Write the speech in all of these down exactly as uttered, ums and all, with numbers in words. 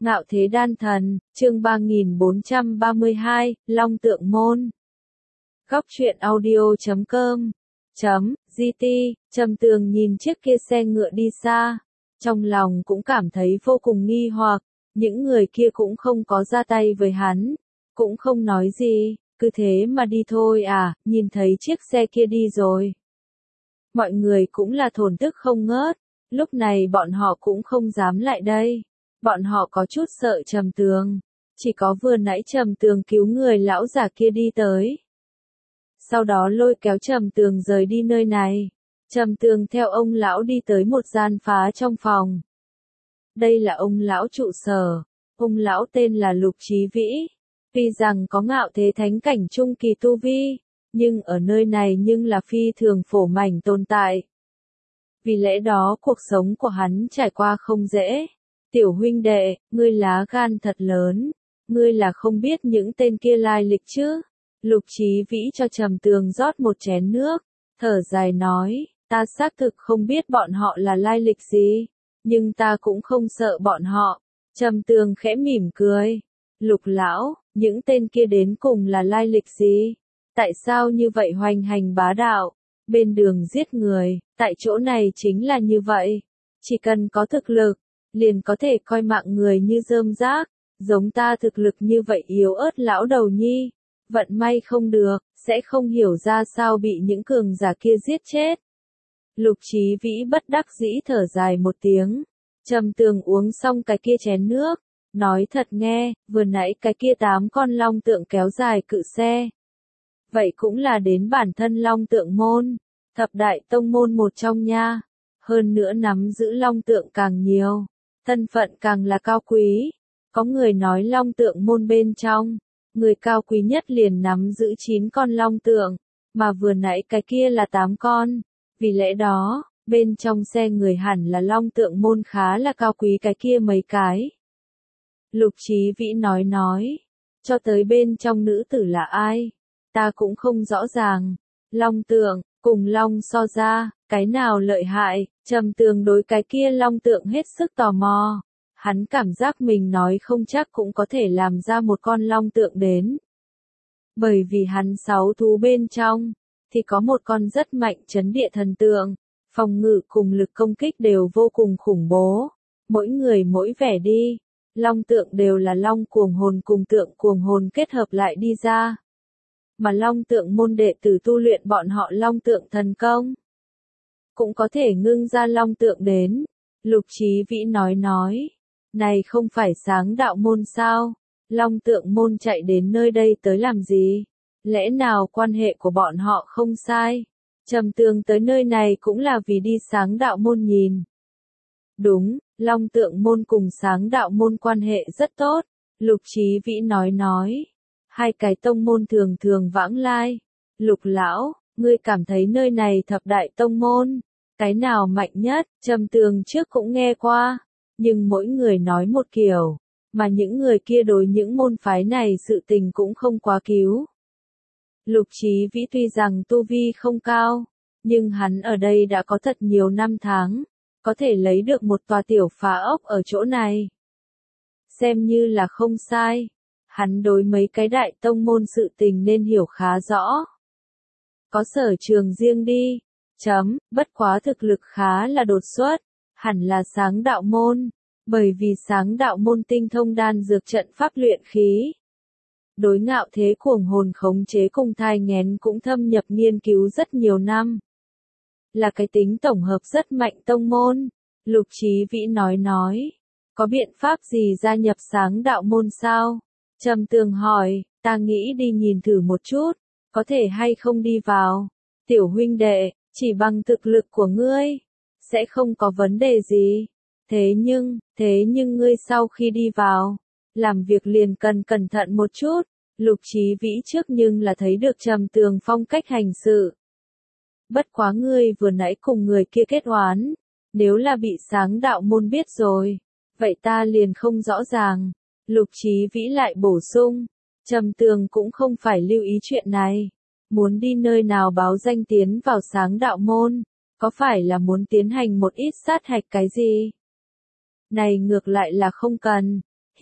Ngạo Thế Đan Thần, chương ba nghìn bốn trăm ba mươi hai, Long Tượng Môn. Góc truyện audio chấm com chấm gt. Trầm Tường nhìn chiếc kia xe ngựa đi xa, trong lòng cũng cảm thấy vô cùng nghi hoặc, những người kia cũng không có ra tay với hắn, cũng không nói gì, cứ thế mà đi thôi à, nhìn thấy chiếc xe kia đi rồi. Mọi người cũng là thổn thức không ngớt, lúc này bọn họ cũng không dám lại đây. Bọn họ có chút sợ Trầm Tường, chỉ có vừa nãy Trầm Tường cứu người lão già kia đi tới. Sau đó lôi kéo Trầm Tường rời đi nơi này. Trầm Tường theo ông lão đi tới một gian phá trong phòng. Đây là ông lão trụ sở, ông lão tên là Lục Chí Vĩ. Tuy rằng có ngạo thế thánh cảnh trung kỳ tu vi, nhưng ở nơi này nhưng là phi thường phổ mảnh tồn tại. Vì lẽ đó cuộc sống của hắn trải qua không dễ. Tiểu huynh đệ, ngươi lá gan thật lớn, ngươi là không biết những tên kia lai lịch chứ? Lục Chí Vĩ cho Trầm Tường rót một chén nước, thở dài nói, ta xác thực không biết bọn họ là lai lịch gì, nhưng ta cũng không sợ bọn họ. Trầm Tường khẽ mỉm cười, Lục lão, những tên kia đến cùng là lai lịch gì? Tại sao như vậy hoành hành bá đạo, bên đường giết người, tại chỗ này chính là như vậy, chỉ cần có thực lực, liền có thể coi mạng người như rơm rác, giống ta thực lực như vậy yếu ớt lão đầu nhi, vận may không được, sẽ không hiểu ra sao bị những cường giả kia giết chết. Lục Chí Vĩ bất đắc dĩ thở dài một tiếng, Trầm Tường uống xong cái kia chén nước, nói thật nghe, vừa nãy cái kia tám con long tượng kéo dài cự xe. Vậy cũng là đến bản thân long tượng môn, thập đại tông môn một trong nha, hơn nữa nắm giữ long tượng càng nhiều. Thân phận càng là cao quý, có người nói long tượng môn bên trong, người cao quý nhất liền nắm giữ chín con long tượng, mà vừa nãy cái kia là tám con, vì lẽ đó, bên trong xe người hẳn là long tượng môn khá là cao quý cái kia mấy cái. Lục Chí Vĩ nói nói, cho tới bên trong nữ tử là ai, ta cũng không rõ ràng, long tượng, cùng long so ra, cái nào lợi hại? Trầm Tường đối cái kia long tượng hết sức tò mò. Hắn cảm giác mình nói không chắc cũng có thể làm ra một con long tượng đến. Bởi vì hắn sáu thú bên trong, thì có một con rất mạnh chấn địa thần tượng, phòng ngự cùng lực công kích đều vô cùng khủng bố. Mỗi người mỗi vẻ đi, long tượng đều là long cuồng hồn cùng tượng cuồng hồn kết hợp lại đi ra. Mà long tượng môn đệ tử tu luyện bọn họ long tượng thần công, cũng có thể ngưng ra long tượng đến. Lục Chí Vĩ nói nói, này không phải sáng đạo môn sao, long tượng môn chạy đến nơi đây tới làm gì, lẽ nào quan hệ của bọn họ không sai, Trầm Tường tới nơi này cũng là vì đi sáng đạo môn nhìn. Đúng, long tượng môn cùng sáng đạo môn quan hệ rất tốt, Lục Chí Vĩ nói nói, hai cái tông môn thường thường vãng lai. Lục lão, ngươi cảm thấy nơi này thập đại tông môn, cái nào mạnh nhất? Trầm Tường trước cũng nghe qua, nhưng mỗi người nói một kiểu, mà những người kia đối những môn phái này sự tình cũng không quá cứu. Lục Chí Vĩ tuy rằng tu vi không cao, nhưng hắn ở đây đã có thật nhiều năm tháng, có thể lấy được một tòa tiểu phá ốc ở chỗ này. Xem như là không sai, hắn đối mấy cái đại tông môn sự tình nên hiểu khá rõ. Có sở trường riêng đi, chấm, bất quá thực lực khá là đột xuất, hẳn là sáng đạo môn, bởi vì sáng đạo môn tinh thông đan dược trận pháp luyện khí. Đối ngạo thế cuồng hồn khống chế cùng thai nghén cũng thâm nhập nghiên cứu rất nhiều năm. Là cái tính tổng hợp rất mạnh tông môn, Lục Chí Vĩ nói nói, có biện pháp gì gia nhập sáng đạo môn sao? Trầm Tường hỏi, ta nghĩ đi nhìn thử một chút, có thể hay không đi vào. Tiểu huynh đệ, chỉ bằng thực lực của ngươi, sẽ không có vấn đề gì. Thế nhưng, thế nhưng ngươi sau khi đi vào, làm việc liền cần cẩn thận một chút. Lục Chí Vĩ trước nhưng là thấy được Trầm Tường phong cách hành sự. Bất quá ngươi vừa nãy cùng người kia kết oán, nếu là bị sáng đạo môn biết rồi, vậy ta liền không rõ ràng. Lục Chí Vĩ lại bổ sung, Trầm Tường cũng không phải lưu ý chuyện này, muốn đi nơi nào báo danh tiến vào sáng đạo môn, có phải là muốn tiến hành một ít sát hạch cái gì? Này ngược lại là không cần,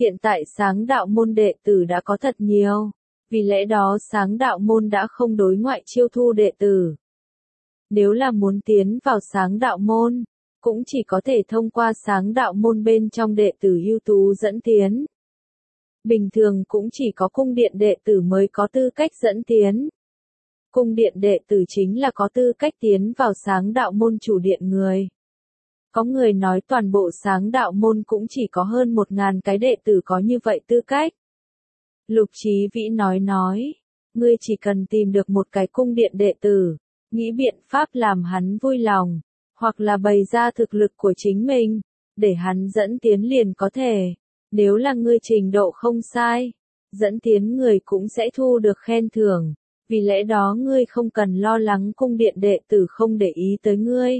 Hiện tại Sáng Đạo môn đệ tử đã có thật nhiều, vì lẽ đó Sáng Đạo môn đã không đối ngoại chiêu thu đệ tử. Nếu là muốn tiến vào Sáng Đạo môn, cũng chỉ có thể thông qua Sáng Đạo môn bên trong đệ tử ưu tú dẫn tiến. Bình thường cũng chỉ có cung điện đệ tử mới có tư cách dẫn tiến. Cung điện đệ tử chính là có tư cách tiến vào Sáng Đạo môn chủ điện người. Có người nói toàn bộ Sáng Đạo môn cũng chỉ có hơn một ngàn cái đệ tử có như vậy tư cách. Lục Chí Vĩ nói nói, ngươi chỉ cần tìm được một cái cung điện đệ tử, nghĩ biện pháp làm hắn vui lòng, hoặc là bày ra thực lực của chính mình, để hắn dẫn tiến liền có thể. Nếu là ngươi trình độ không sai, dẫn tiến người cũng sẽ thu được khen thưởng, vì lẽ đó ngươi không cần lo lắng cung điện đệ tử không để ý tới ngươi.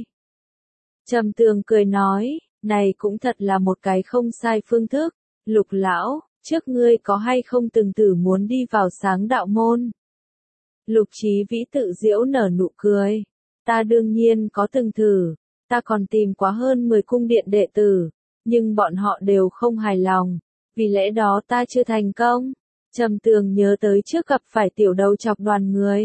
Trầm Tường cười nói, này cũng thật là một cái không sai phương thức. Lục lão, trước ngươi có hay không từng thử muốn đi vào Sáng Đạo môn? Lục Chí Vĩ tự giễu nở nụ cười. Ta đương nhiên có từng thử, ta còn tìm quá hơn mười cung điện đệ tử, nhưng bọn họ đều không hài lòng, vì lẽ đó ta chưa thành công. Trầm Tường nhớ tới trước gặp phải tiểu đầu chọc đoàn người.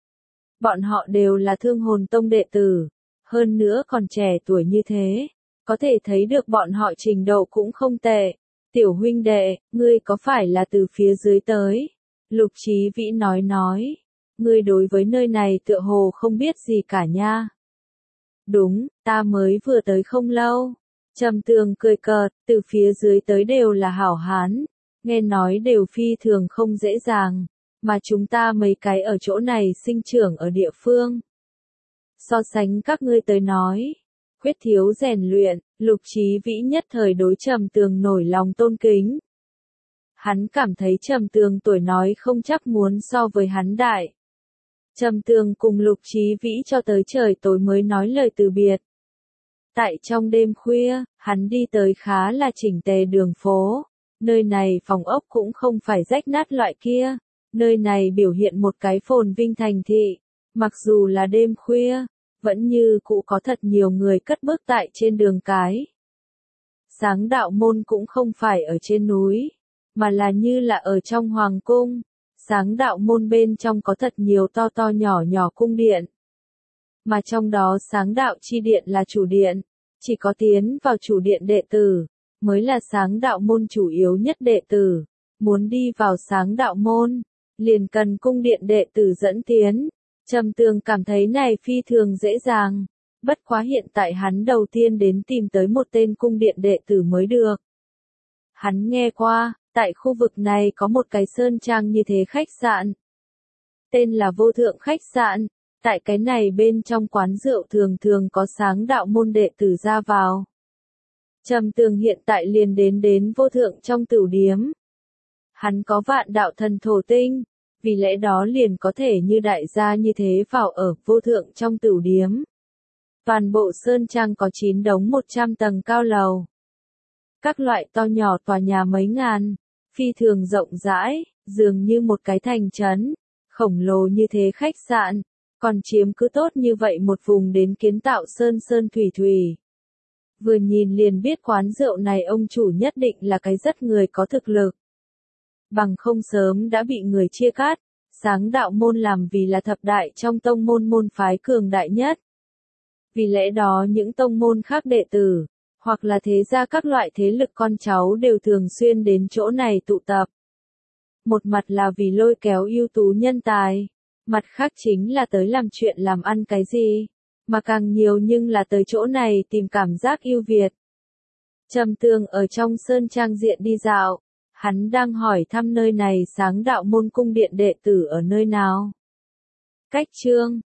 Bọn họ đều là Thương Hồn Tông đệ tử, hơn nữa còn trẻ tuổi như thế, có thể thấy được bọn họ trình độ cũng không tệ. Tiểu huynh đệ, ngươi có phải là từ phía dưới tới? Lục Chí Vĩ nói nói, ngươi đối với nơi này tựa hồ không biết gì cả nha. Đúng, ta mới vừa tới không lâu. Trầm Tường cười cợt, từ phía dưới tới đều là hảo hán, nghe nói đều phi thường không dễ dàng, mà chúng ta mấy cái ở chỗ này sinh trưởng ở địa phương. So sánh các ngươi tới nói, khuyết thiếu rèn luyện, Lục Chí Vĩ nhất thời đối Trầm Tường nổi lòng tôn kính. Hắn cảm thấy Trầm Tường tuổi nói không chắc muốn so với hắn đại. Trầm Tường cùng Lục Chí Vĩ cho tới trời tối mới nói lời từ biệt. Tại trong đêm khuya, hắn đi tới khá là chỉnh tề đường phố. Nơi này phòng ốc cũng không phải rách nát loại kia. Nơi này biểu hiện một cái phồn vinh thành thị. Mặc dù là đêm khuya, vẫn như cũ có thật nhiều người cất bước tại trên đường cái. Sáng Đạo môn cũng không phải ở trên núi, mà là như là ở trong hoàng cung. Sáng Đạo môn bên trong có thật nhiều to to nhỏ nhỏ cung điện. Mà trong đó Sáng Đạo chi điện là chủ điện, chỉ có tiến vào chủ điện đệ tử, mới là Sáng Đạo môn chủ yếu nhất đệ tử. Muốn đi vào Sáng Đạo môn, liền cần cung điện đệ tử dẫn tiến. Trầm Tường cảm thấy này phi thường dễ dàng, bất quá hiện tại hắn đầu tiên đến tìm tới một tên cung điện đệ tử mới được. Hắn nghe qua, tại khu vực này có một cái sơn trang như thế khách sạn. Tên là Vô Thượng khách sạn, tại cái này bên trong quán rượu thường thường có Sáng Đạo môn đệ tử ra vào. Trầm Tường hiện tại liền đến đến Vô Thượng trong tửu điếm. Hắn có vạn đạo thần thổ tinh, vì lẽ đó liền có thể như đại gia như thế vào ở Vô Thượng trong tửu điếm. Toàn bộ sơn trang có chín đống một trăm tầng cao lầu. Các loại to nhỏ tòa nhà mấy ngàn, phi thường rộng rãi, dường như một cái thành trấn, khổng lồ như thế khách sạn, còn chiếm cứ tốt như vậy một vùng đến kiến tạo sơn sơn thủy thủy. Vừa nhìn liền biết quán rượu này ông chủ nhất định là cái rất người có thực lực. Bằng không sớm đã bị người chia cắt. Sáng Đạo môn làm vì là thập đại trong tông môn môn phái cường đại nhất. Vì lẽ đó những tông môn khác đệ tử, hoặc là thế gia các loại thế lực con cháu đều thường xuyên đến chỗ này tụ tập. Một mặt là vì lôi kéo ưu tú nhân tài, mặt khác chính là tới làm chuyện làm ăn cái gì, mà càng nhiều nhưng là tới chỗ này tìm cảm giác ưu việt. Trầm Tường ở trong sơn trang diện đi dạo. Hắn đang hỏi thăm nơi này Sáng Đạo môn cung điện đệ tử ở nơi nào. Cách chương